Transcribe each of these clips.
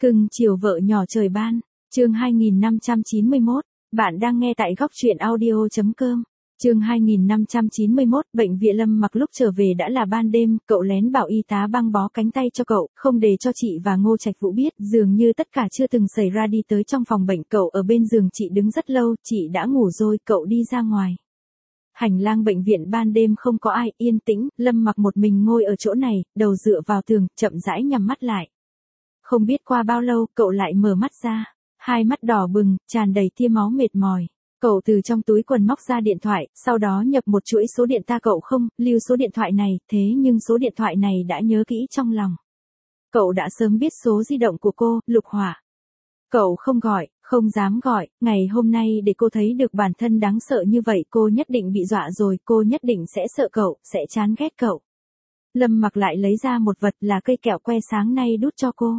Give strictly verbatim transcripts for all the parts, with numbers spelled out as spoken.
Cưng chiều vợ nhỏ trời ban, chương hai nghìn năm trăm chín mươi mốt, bạn đang nghe tại góc truyện audio chấm com. Chương hai nghìn năm trăm chín mươi mốt, bệnh viện Lâm Mặc lúc trở về đã là ban đêm, cậu lén bảo y tá băng bó cánh tay cho cậu, không để cho chị và Ngô Trạch Vũ biết, dường như tất cả chưa từng xảy ra. Đi tới trong phòng bệnh, cậu ở bên giường chị đứng rất lâu, chị đã ngủ rồi, cậu đi ra ngoài. Hành lang bệnh viện ban đêm không có ai, yên tĩnh, Lâm Mặc một mình ngồi ở chỗ này, đầu dựa vào tường, chậm rãi nhắm mắt lại. Không biết qua bao lâu, cậu lại mở mắt ra, hai mắt đỏ bừng, tràn đầy tia máu mệt mỏi. Cậu từ trong túi quần móc ra điện thoại, sau đó nhập một chuỗi số điện ta cậu không, lưu số điện thoại này, thế nhưng số điện thoại này đã nhớ kỹ trong lòng. Cậu đã sớm biết số di động của cô, Lục Hỏa. Cậu không gọi, không dám gọi, ngày hôm nay để cô thấy được bản thân đáng sợ như vậy, cô nhất định bị dọa rồi, cô nhất định sẽ sợ cậu, sẽ chán ghét cậu. Lâm Mặc lại lấy ra một vật là cây kẹo que sáng nay đút cho cô.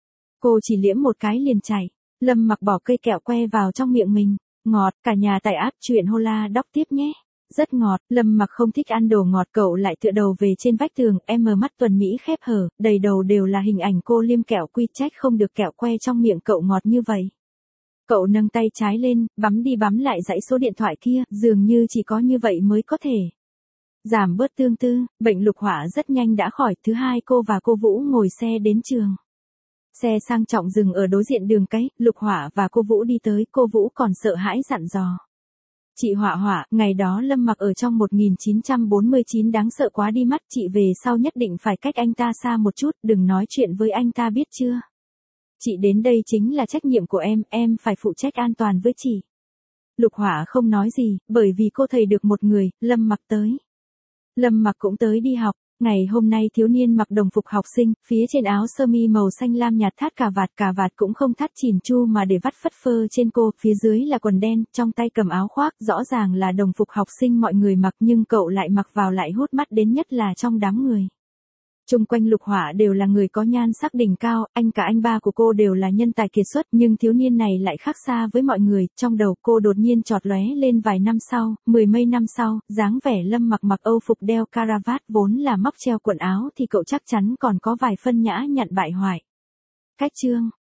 Cô chỉ liếm một cái liền chảy. Lâm Mặc bỏ cây kẹo que vào trong miệng mình. Ngọt, cả nhà tại app truyện Hola đọc tiếp nhé. Rất ngọt, Lâm Mặc không thích ăn đồ ngọt, cậu lại tựa đầu về trên vách tường, em mở mắt tuần Mỹ khép hở, đầy đầu đều là hình ảnh cô liêm kẹo, quy trách không được kẹo que trong miệng cậu ngọt như vậy. Cậu nâng tay trái lên, bấm đi bấm lại dãy số điện thoại kia, dường như chỉ có như vậy mới có thể giảm bớt tương tư. Bệnh Lục Hỏa rất nhanh đã khỏi. Thứ hai, cô và cô Vũ ngồi xe đến trường. Xe sang trọng dừng ở đối diện đường cái, Lục Hỏa và cô Vũ đi tới, cô Vũ còn sợ hãi dặn dò. Chị Hỏa Hỏa, ngày đó Lâm Mặc ở trong một nghìn chín trăm bốn mươi chín đáng sợ quá đi mắt, chị về sau nhất định phải cách anh ta xa một chút, đừng nói chuyện với anh ta biết chưa? Chị đến đây chính là trách nhiệm của em, em phải phụ trách an toàn với chị. Lục Hỏa không nói gì, bởi vì cô thấy được một người, Lâm Mặc tới. Lâm Mặc cũng tới đi học. Ngày hôm nay thiếu niên mặc đồng phục học sinh, phía trên áo sơ mi màu xanh lam nhạt thắt cà vạt, cà vạt cũng không thắt chỉn chu mà để vắt phất phơ trên cô, phía dưới là quần đen, trong tay cầm áo khoác, rõ ràng là đồng phục học sinh mọi người mặc nhưng cậu lại mặc vào lại hút mắt đến nhất là trong đám người. Chung quanh Lục Hỏa đều là người có nhan sắc đỉnh cao, anh cả anh ba của cô đều là nhân tài kiệt xuất, nhưng thiếu niên này lại khác xa với mọi người, trong đầu cô đột nhiên chọt lóe lên vài năm sau, mười mấy năm sau, dáng vẻ Lâm Mặc mặc Âu phục đeo caravat vốn là móc treo quần áo thì cậu chắc chắn còn có vài phân nhã nhặn bại hoại. Cách chương